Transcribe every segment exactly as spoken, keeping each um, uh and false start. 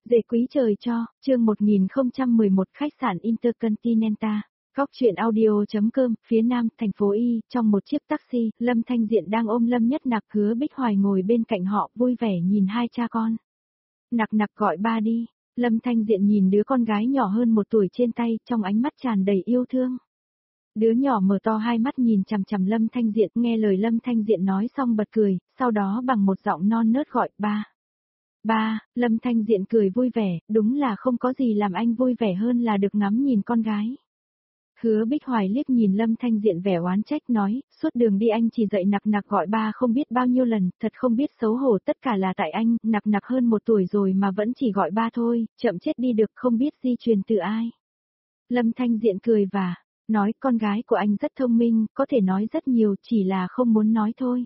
Dễ quý trời cho, chương một nghìn không trăm mười một khách sạn Intercontinental. Góc truyện audio.com, phía nam, thành phố Y, trong một chiếc taxi, Lâm Thanh Diện đang ôm Lâm Nhất Nặc, Hứa Bích Hoài ngồi bên cạnh họ, vui vẻ nhìn hai cha con. Nặc nặc gọi ba đi. Lâm Thanh Diện nhìn đứa con gái nhỏ hơn một tuổi trên tay, trong ánh mắt tràn đầy yêu thương. Đứa nhỏ mở to hai mắt nhìn chằm chằm Lâm Thanh Diện, nghe lời Lâm Thanh Diện nói xong bật cười, sau đó bằng một giọng non nớt gọi ba. Ba, Lâm Thanh Diện cười vui vẻ, đúng là không có gì làm anh vui vẻ hơn là được ngắm nhìn con gái. Hứa Bích Hoài liếc nhìn Lâm Thanh Diện vẻ oán trách nói, suốt đường đi anh chỉ dạy nặc nặc gọi ba không biết bao nhiêu lần, thật không biết xấu hổ, tất cả là tại anh, nặc nặc hơn một tuổi rồi mà vẫn chỉ gọi ba thôi, chậm chết đi được, không biết di truyền từ ai. Lâm Thanh Diện cười và nói con gái của anh rất thông minh, có thể nói rất nhiều, chỉ là không muốn nói thôi.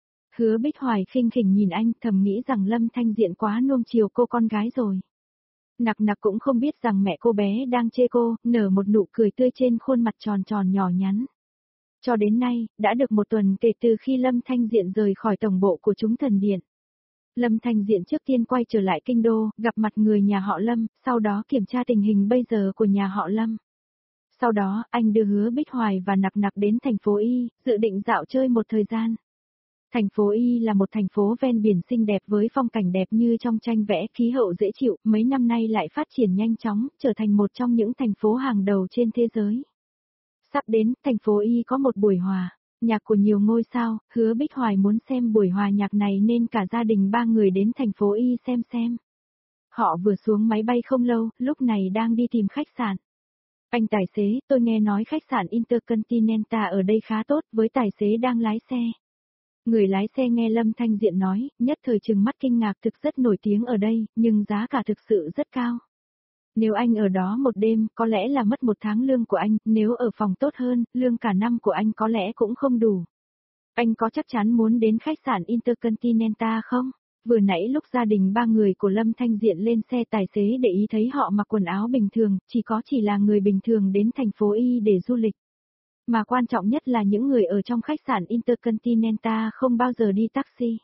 Hứa Bích Hoài khinh khỉnh nhìn anh, thầm nghĩ rằng Lâm Thanh Diện quá nuông chiều cô con gái rồi. Nặc nặc cũng không biết rằng mẹ cô bé đang chê cô, nở một nụ cười tươi trên khuôn mặt tròn tròn nhỏ nhắn. Cho đến nay, đã được một tuần kể từ khi Lâm Thanh Diện rời khỏi tổng bộ của chúng thần điện. Lâm Thanh Diện trước tiên quay trở lại kinh đô, gặp mặt người nhà họ Lâm, sau đó kiểm tra tình hình bây giờ của nhà họ Lâm. Sau đó, anh đưa Hứa Bích Hoài và nặc nặc đến thành phố Y, dự định dạo chơi một thời gian. Thành phố Y là một thành phố ven biển xinh đẹp với phong cảnh đẹp như trong tranh vẽ, khí hậu dễ chịu, mấy năm nay lại phát triển nhanh chóng, trở thành một trong những thành phố hàng đầu trên thế giới. Sắp đến, thành phố Y có một buổi hòa nhạc của nhiều ngôi sao, Hứa Bích Hoài muốn xem buổi hòa nhạc này nên cả gia đình ba người đến thành phố Y xem xem. Họ vừa xuống máy bay không lâu, lúc này đang đi tìm khách sạn. Anh tài xế, tôi nghe nói khách sạn Intercontinental ở đây khá tốt, với tài xế đang lái xe. Người lái xe nghe Lâm Thanh Diện nói, nhất thời trừng mắt kinh ngạc, thực rất nổi tiếng ở đây, nhưng giá cả thực sự rất cao. Nếu anh ở đó một đêm, có lẽ là mất một tháng lương của anh, nếu ở phòng tốt hơn, lương cả năm của anh có lẽ cũng không đủ. Anh có chắc chắn muốn đến khách sạn Intercontinental không? Vừa nãy lúc gia đình ba người của Lâm Thanh Diện lên xe, tài xế để ý thấy họ mặc quần áo bình thường, chỉ có chỉ là người bình thường đến thành phố Y để du lịch. Mà quan trọng nhất là những người ở trong khách sạn Intercontinental không bao giờ đi taxi.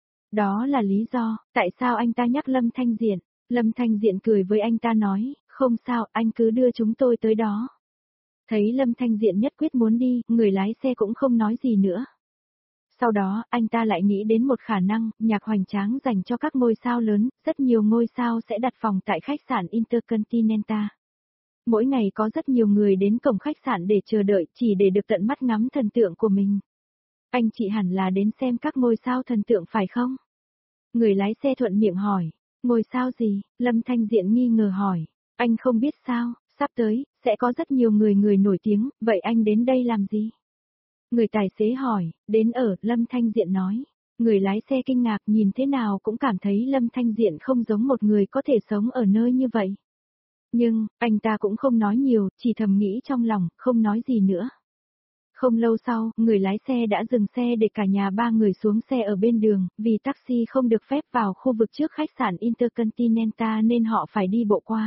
Đó là lý do, tại sao anh ta nhắc Lâm Thanh Diện. Lâm Thanh Diện cười với anh ta nói, không sao, anh cứ đưa chúng tôi tới đó. Thấy Lâm Thanh Diện nhất quyết muốn đi, người lái xe cũng không nói gì nữa. Sau đó, anh ta lại nghĩ đến một khả năng, nhạc hoành tráng dành cho các ngôi sao lớn, rất nhiều ngôi sao sẽ đặt phòng tại khách sạn Intercontinental. Mỗi ngày có rất nhiều người đến cổng khách sạn để chờ đợi, chỉ để được tận mắt ngắm thần tượng của mình. Anh chị hẳn là đến xem các ngôi sao thần tượng phải không? Người lái xe thuận miệng hỏi, ngôi sao gì? Lâm Thanh Diện nghi ngờ hỏi, anh không biết sao, sắp tới, sẽ có rất nhiều người người nổi tiếng, vậy anh đến đây làm gì? Người tài xế hỏi, đến ở, Lâm Thanh Diện nói. Người lái xe kinh ngạc nhìn thế nào cũng cảm thấy Lâm Thanh Diện không giống một người có thể sống ở nơi như vậy. Nhưng, anh ta cũng không nói nhiều, chỉ thầm nghĩ trong lòng, không nói gì nữa. Không lâu sau, người lái xe đã dừng xe để cả nhà ba người xuống xe ở bên đường, vì taxi không được phép vào khu vực trước khách sạn Intercontinental nên họ phải đi bộ qua.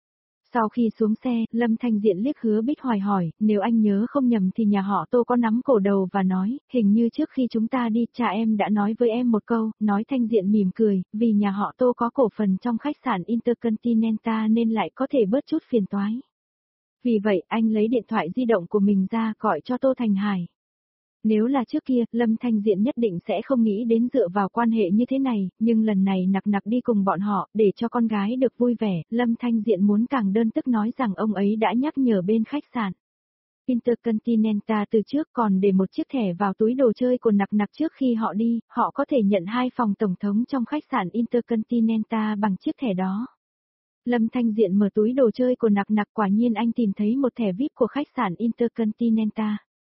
Sau khi xuống xe, Lâm Thanh Diện liếc Hứa Bích Hoài hỏi, nếu anh nhớ không nhầm thì nhà họ Tô có nắm cổ đầu và nói, hình như trước khi chúng ta đi, cha em đã nói với em một câu, nói Thanh Diện mỉm cười, vì nhà họ Tô có cổ phần trong khách sạn Intercontinental nên lại có thể bớt chút phiền toái. Vì vậy, anh lấy điện thoại di động của mình ra gọi cho Tô Thành Hải. Nếu là trước kia, Lâm Thanh Diện nhất định sẽ không nghĩ đến dựa vào quan hệ như thế này, nhưng lần này nặc nặc đi cùng bọn họ, để cho con gái được vui vẻ, Lâm Thanh Diện muốn càng đơn tức nói rằng ông ấy đã nhắc nhở bên khách sạn Intercontinental từ trước, còn để một chiếc thẻ vào túi đồ chơi của nặc nặc trước khi họ đi, họ có thể nhận hai phòng tổng thống trong khách sạn Intercontinental bằng chiếc thẻ đó. Lâm Thanh Diện mở túi đồ chơi của nặc nặc, quả nhiên anh tìm thấy một thẻ vi ai pi của khách sạn Intercontinental.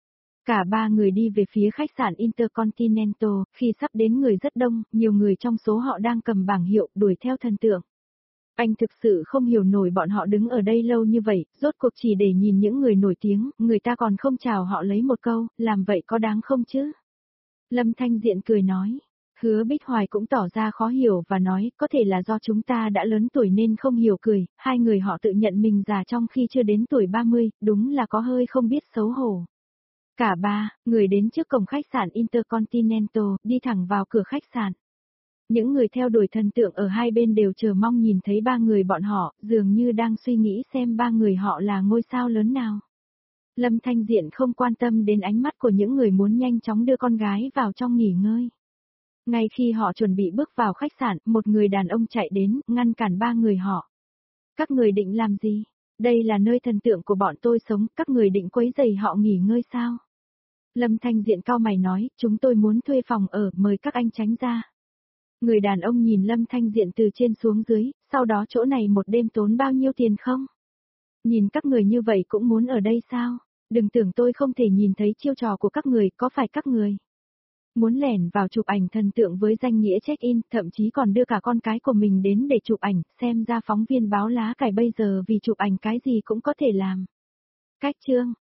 Cả ba người đi về phía khách sạn Intercontinental, khi sắp đến người rất đông, nhiều người trong số họ đang cầm bảng hiệu đuổi theo thần tượng. Anh thực sự không hiểu nổi bọn họ đứng ở đây lâu như vậy, rốt cuộc chỉ để nhìn những người nổi tiếng, người ta còn không chào họ lấy một câu, làm vậy có đáng không chứ? Lâm Thanh Diện cười nói. Hứa Bích Hoài cũng tỏ ra khó hiểu và nói, có thể là do chúng ta đã lớn tuổi nên không hiểu cười, hai người họ tự nhận mình già trong khi chưa đến tuổi ba mươi, đúng là có hơi không biết xấu hổ. Cả ba, người đến trước cổng khách sạn Intercontinental, đi thẳng vào cửa khách sạn. Những người theo đuổi thần tượng ở hai bên đều chờ mong nhìn thấy ba người bọn họ, dường như đang suy nghĩ xem ba người họ là ngôi sao lớn nào. Lâm Thanh Diện không quan tâm đến ánh mắt của những người muốn nhanh chóng đưa con gái vào trong nghỉ ngơi. Ngay khi họ chuẩn bị bước vào khách sạn, một người đàn ông chạy đến, ngăn cản ba người họ. Các người định làm gì? Đây là nơi thần tượng của bọn tôi sống, các người định quấy rầy họ nghỉ ngơi sao? Lâm Thanh Diện cau mày nói, chúng tôi muốn thuê phòng ở, mời các anh tránh ra. Người đàn ông nhìn Lâm Thanh Diện từ trên xuống dưới, sau đó chỗ này một đêm tốn bao nhiêu tiền không? Nhìn các người như vậy cũng muốn ở đây sao? Đừng tưởng tôi không thể nhìn thấy chiêu trò của các người, có phải các người muốn lẻn vào chụp ảnh thần tượng với danh nghĩa check-in, thậm chí còn đưa cả con cái của mình đến để chụp ảnh, xem ra phóng viên báo lá cải bây giờ vì chụp ảnh cái gì cũng có thể làm. Cách chương